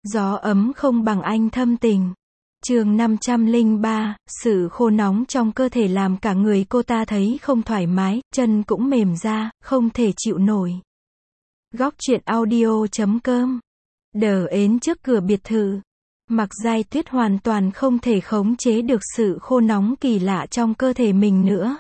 Gió ấm không bằng anh thâm tình. Chương 503, sự khô nóng trong cơ thể làm cả người cô ta thấy không thoải mái, chân cũng mềm ra, không thể chịu nổi. Góc truyện audio.com. Đờ ến trước cửa biệt thự. Mạc Giai Tuyết hoàn toàn không thể khống chế được sự khô nóng kỳ lạ trong cơ thể mình nữa.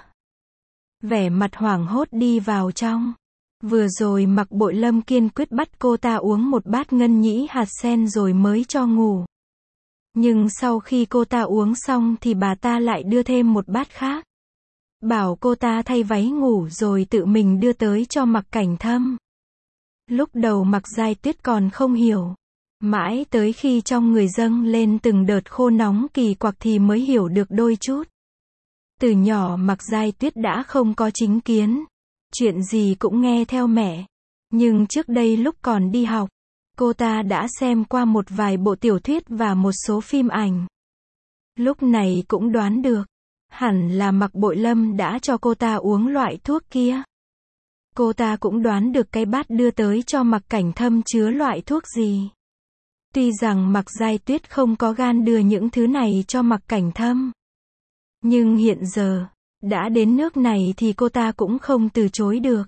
Vẻ mặt hoảng hốt đi vào trong. Vừa rồi Mạc Bội Lâm kiên quyết bắt cô ta uống một bát ngân nhĩ hạt sen rồi mới cho ngủ. Nhưng sau khi cô ta uống xong thì bà ta lại đưa thêm một bát khác. Bảo cô ta thay váy ngủ rồi tự mình đưa tới cho Mạc Cảnh Thâm. Lúc đầu Mạc Giai Tuyết còn không hiểu. Mãi tới khi trong người dâng lên từng đợt khô nóng kỳ quặc thì mới hiểu được đôi chút. Từ nhỏ Mạc Giai Tuyết đã không có chính kiến. Chuyện gì cũng nghe theo mẹ. Nhưng trước đây lúc còn đi học, cô ta đã xem qua một vài bộ tiểu thuyết và một số phim ảnh. Lúc này cũng đoán được, hẳn là Mạc Bội Lâm đã cho cô ta uống loại thuốc kia. Cô ta cũng đoán được cái bát đưa tới cho Mạc Cảnh Thâm chứa loại thuốc gì. Tuy rằng Mạc Giai Tuyết không có gan đưa những thứ này cho Mạc Cảnh Thâm. Nhưng hiện giờ, đã đến nước này thì cô ta cũng không từ chối được.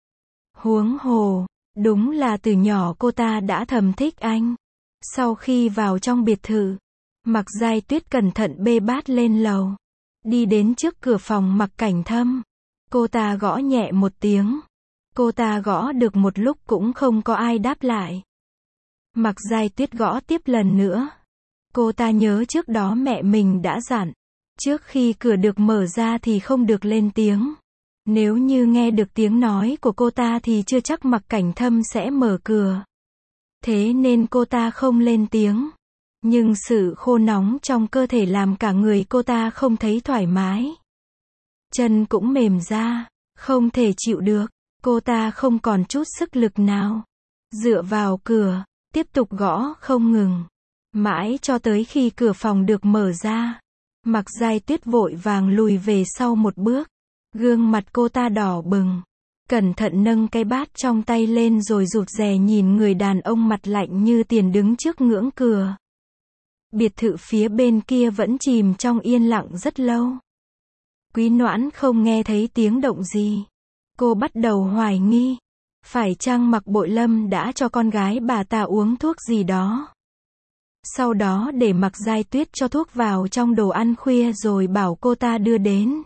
Huống hồ, đúng là từ nhỏ cô ta đã thầm thích anh. Sau khi vào trong biệt thự, Mạc Giai Tuyết cẩn thận bê bát lên lầu. Đi đến trước cửa phòng Mạc Cảnh Thâm. Cô ta gõ nhẹ một tiếng. Cô ta gõ được một lúc cũng không có ai đáp lại. Mạc Giai Tuyết gõ tiếp lần nữa. Cô ta nhớ trước đó mẹ mình đã dặn. Trước khi cửa được mở ra thì không được lên tiếng. Nếu như nghe được tiếng nói của cô ta thì chưa chắc Mạc Cảnh Thâm sẽ mở cửa. Thế nên cô ta không lên tiếng. Nhưng sự khô nóng trong cơ thể làm cả người cô ta không thấy thoải mái. Chân cũng mềm ra, không thể chịu được. Cô ta không còn chút sức lực nào. Dựa vào cửa, tiếp tục gõ không ngừng. Mãi cho tới khi cửa phòng được mở ra. Mạc Giai Tuyết vội vàng lùi về sau một bước. Gương mặt cô ta đỏ bừng. Cẩn thận nâng cái bát trong tay lên rồi rụt rè nhìn người đàn ông mặt lạnh như tiền đứng trước ngưỡng cửa. Biệt thự phía bên kia vẫn chìm trong yên lặng rất lâu. Quý Noãn không nghe thấy tiếng động gì. Cô bắt đầu hoài nghi. Phải chăng Mạc Bội Lâm đã cho con gái bà ta uống thuốc gì đó? Sau đó để Mạc Giai Tuyết cho thuốc vào trong đồ ăn khuya rồi bảo cô ta đưa đến.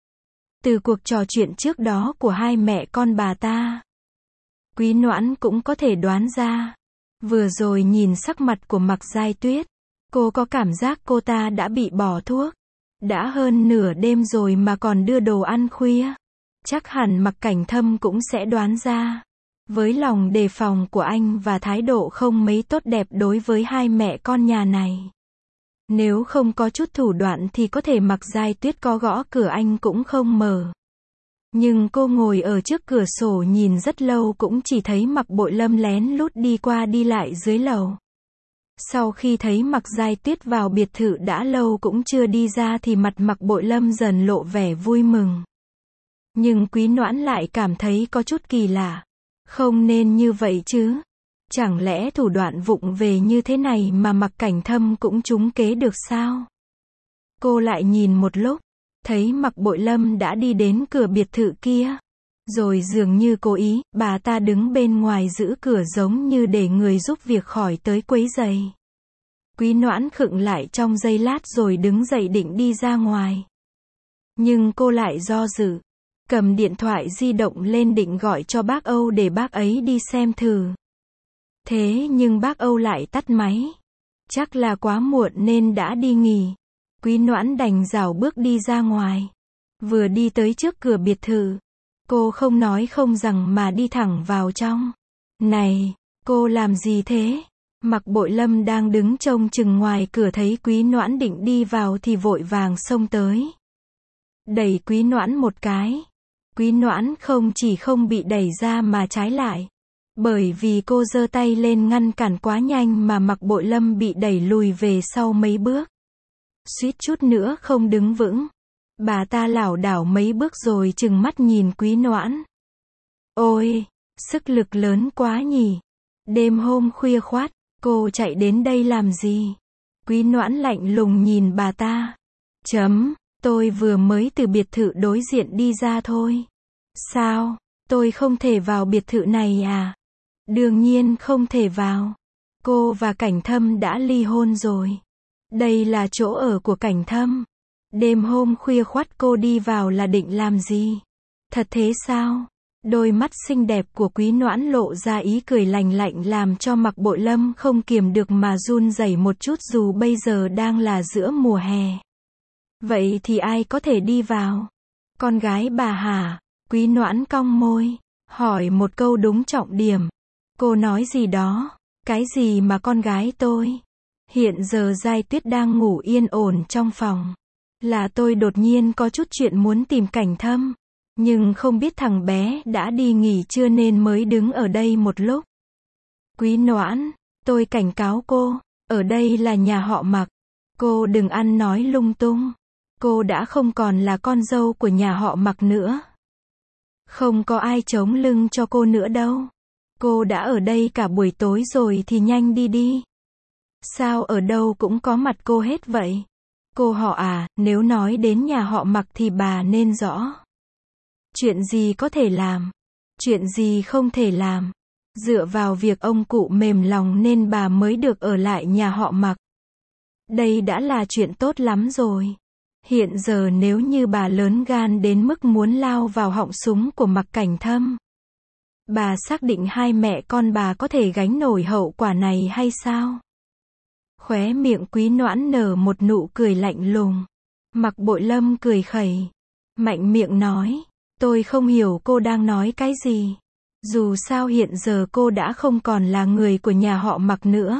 Từ cuộc trò chuyện trước đó của hai mẹ con bà ta, Quý Noãn cũng có thể đoán ra. Vừa rồi nhìn sắc mặt của Mạc Giai Tuyết, cô có cảm giác cô ta đã bị bỏ thuốc. Đã hơn nửa đêm rồi mà còn đưa đồ ăn khuya. Chắc hẳn Mạc Cảnh Thâm cũng sẽ đoán ra. Với lòng đề phòng của anh và thái độ không mấy tốt đẹp đối với hai mẹ con nhà này. Nếu không có chút thủ đoạn thì có thể Mạc Giai Tuyết có gõ cửa anh cũng không mở. Nhưng cô ngồi ở trước cửa sổ nhìn rất lâu cũng chỉ thấy Mạc Bội Lâm lén lút đi qua đi lại dưới lầu. Sau khi thấy Mạc Giai Tuyết vào biệt thự đã lâu cũng chưa đi ra thì mặt Mạc Bội Lâm dần lộ vẻ vui mừng. Nhưng Quý Noãn lại cảm thấy có chút kỳ lạ. Không nên như vậy chứ. Chẳng lẽ thủ đoạn vụng về như thế này mà Mạc Cảnh Thâm cũng trúng kế được sao? Cô lại nhìn một lúc, thấy Mạc Bội Lâm đã đi đến cửa biệt thự kia. Rồi dường như cố ý, bà ta đứng bên ngoài giữ cửa giống như để người giúp việc khỏi tới quấy rầy. Quý Noãn khựng lại trong giây lát rồi đứng dậy định đi ra ngoài. Nhưng cô lại do dự. Cầm điện thoại di động lên định gọi cho bác Âu để bác ấy đi xem thử. Thế nhưng bác Âu lại tắt máy. Chắc là quá muộn nên đã đi nghỉ. Quý Noãn đành rảo bước đi ra ngoài. Vừa đi tới trước cửa biệt thự, cô không nói không rằng mà đi thẳng vào trong. Này, cô làm gì thế? Mạc Bội Lâm đang đứng trông chừng ngoài cửa thấy Quý Noãn định đi vào thì vội vàng xông tới. Đẩy Quý Noãn một cái. Quý Noãn không chỉ không bị đẩy ra mà trái lại. Bởi vì cô giơ tay lên ngăn cản quá nhanh mà Mạc Bội Lâm bị đẩy lùi về sau mấy bước. Suýt chút nữa không đứng vững. Bà ta lảo đảo mấy bước rồi trừng mắt nhìn Quý Noãn. Ôi, sức lực lớn quá nhỉ. Đêm hôm khuya khoắt, Cô chạy đến đây làm gì? Quý Noãn lạnh lùng nhìn bà ta. Tôi vừa mới từ biệt thự đối diện đi ra thôi. Sao? Tôi không thể vào biệt thự này à? Đương nhiên không thể vào. Cô và Cảnh Thâm đã ly hôn rồi. Đây là chỗ ở của Cảnh Thâm. Đêm hôm khuya khoắt cô đi vào là định làm gì? Thật thế sao? Đôi mắt xinh đẹp của Quý Noãn lộ ra ý cười lành lạnh làm cho Mạc Bội Lâm không kiềm được mà run rẩy một chút dù bây giờ đang là giữa mùa hè. Vậy thì ai có thể đi vào? Con gái bà hả? Quý Noãn cong môi, hỏi một câu đúng trọng điểm. Cô nói gì đó? Cái gì mà con gái tôi? Hiện giờ Giai Tuyết đang ngủ yên ổn trong phòng. Là tôi đột nhiên có chút chuyện muốn tìm Cảnh Thâm. Nhưng không biết thằng bé đã đi nghỉ trưa nên mới đứng ở đây một lúc. Quý Noãn, tôi cảnh cáo cô, ở đây là nhà họ Mạc. Cô đừng ăn nói lung tung. Cô đã không còn là con dâu của nhà họ Mạc nữa. Không có ai chống lưng cho cô nữa đâu. Cô đã ở đây cả buổi tối rồi thì nhanh đi đi. Sao ở đâu cũng có mặt cô hết vậy? Cô họ à, nếu nói đến nhà họ Mạc thì bà nên rõ. Chuyện gì có thể làm? Chuyện gì không thể làm? Dựa vào việc ông cụ mềm lòng nên bà mới được ở lại nhà họ Mạc. Đây đã là chuyện tốt lắm rồi. Hiện giờ nếu như bà lớn gan đến mức muốn lao vào họng súng của Mạc Cảnh Thâm, bà xác định hai mẹ con bà có thể gánh nổi hậu quả này hay sao? Khóe miệng Quý Noãn nở một nụ cười lạnh lùng. Mạc Bội Lâm cười khẩy, mạnh miệng nói, tôi không hiểu cô đang nói cái gì. Dù sao hiện giờ cô đã không còn là người của nhà họ Mạc nữa.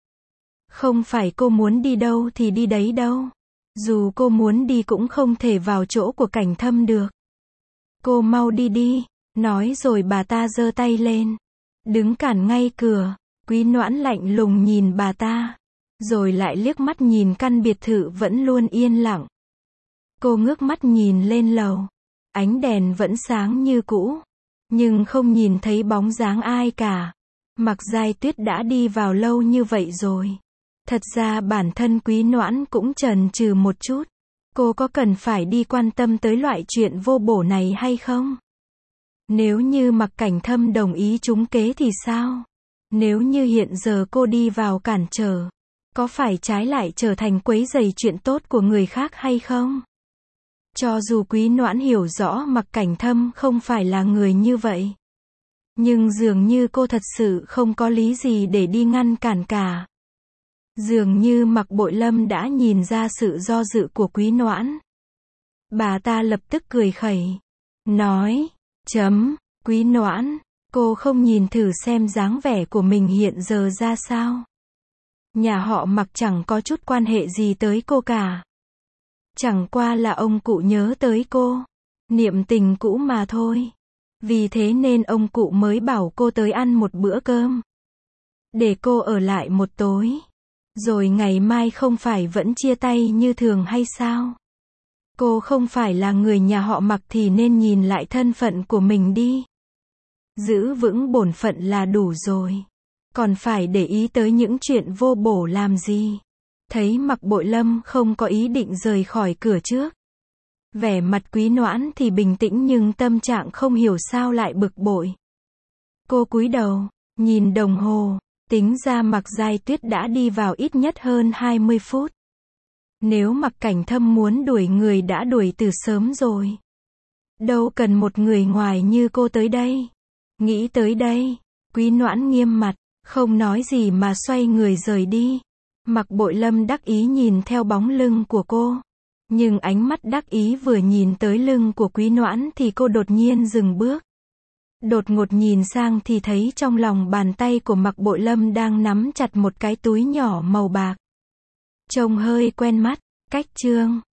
Không phải cô muốn đi đâu thì đi đấy đâu. Dù cô muốn đi cũng không thể vào chỗ của Cảnh Thâm được. Cô mau đi đi. Nói rồi bà ta giơ tay lên, đứng cản ngay cửa. Quý Noãn lạnh lùng nhìn bà ta, rồi lại liếc mắt nhìn căn biệt thự vẫn luôn yên lặng. Cô ngước mắt nhìn lên lầu. Ánh đèn vẫn sáng như cũ, nhưng không nhìn thấy bóng dáng ai cả. Mạc Giai Tuyết đã đi vào lâu như vậy rồi. Thật ra bản thân Quý Noãn cũng chần chừ một chút. Cô có cần phải đi quan tâm tới loại chuyện vô bổ này hay không? Nếu như Mạc Cảnh Thâm đồng ý trúng kế thì sao? Nếu như hiện giờ cô đi vào cản trở, có phải trái lại trở thành quấy rầy chuyện tốt của người khác hay không? Cho dù Quý Noãn hiểu rõ Mạc Cảnh Thâm không phải là người như vậy, nhưng dường như cô thật sự không có lý gì để đi ngăn cản cả. Dường như Mạc Bội Lâm đã nhìn ra sự do dự của Quý Noãn. Bà ta lập tức cười khẩy, nói, Quý Noãn, cô không nhìn thử xem dáng vẻ của mình hiện giờ ra sao? Nhà họ Mạc chẳng có chút quan hệ gì tới cô cả. Chẳng qua là ông cụ nhớ tới cô, niệm tình cũ mà thôi. Vì thế nên ông cụ mới bảo cô tới ăn một bữa cơm, để cô ở lại một tối, rồi ngày mai không phải vẫn chia tay như thường hay sao? Cô không phải là người nhà họ Mạc thì nên nhìn lại thân phận của mình đi. Giữ vững bổn phận là đủ rồi. Còn phải để ý tới những chuyện vô bổ làm gì? Thấy Mạc Bội Lâm không có ý định rời khỏi cửa trước. Vẻ mặt Quý Noãn thì bình tĩnh nhưng tâm trạng không hiểu sao lại bực bội. Cô cúi đầu, nhìn đồng hồ, tính ra Mạc Giai Tuyết đã đi vào ít nhất hơn 20 phút. Nếu Mạc Cảnh Thâm muốn đuổi người đã đuổi từ sớm rồi. Đâu cần một người ngoài như cô tới đây. Nghĩ tới đây, Quý Noãn nghiêm mặt, không nói gì mà xoay người rời đi. Mạc Bội Lâm đắc ý nhìn theo bóng lưng của cô. Nhưng ánh mắt đắc ý vừa nhìn tới lưng của Quý Noãn thì cô đột nhiên dừng bước. Đột ngột nhìn sang thì thấy trong lòng bàn tay của Mạc Bội Lâm đang nắm chặt một cái túi nhỏ màu bạc. Trông hơi quen mắt. Cách chương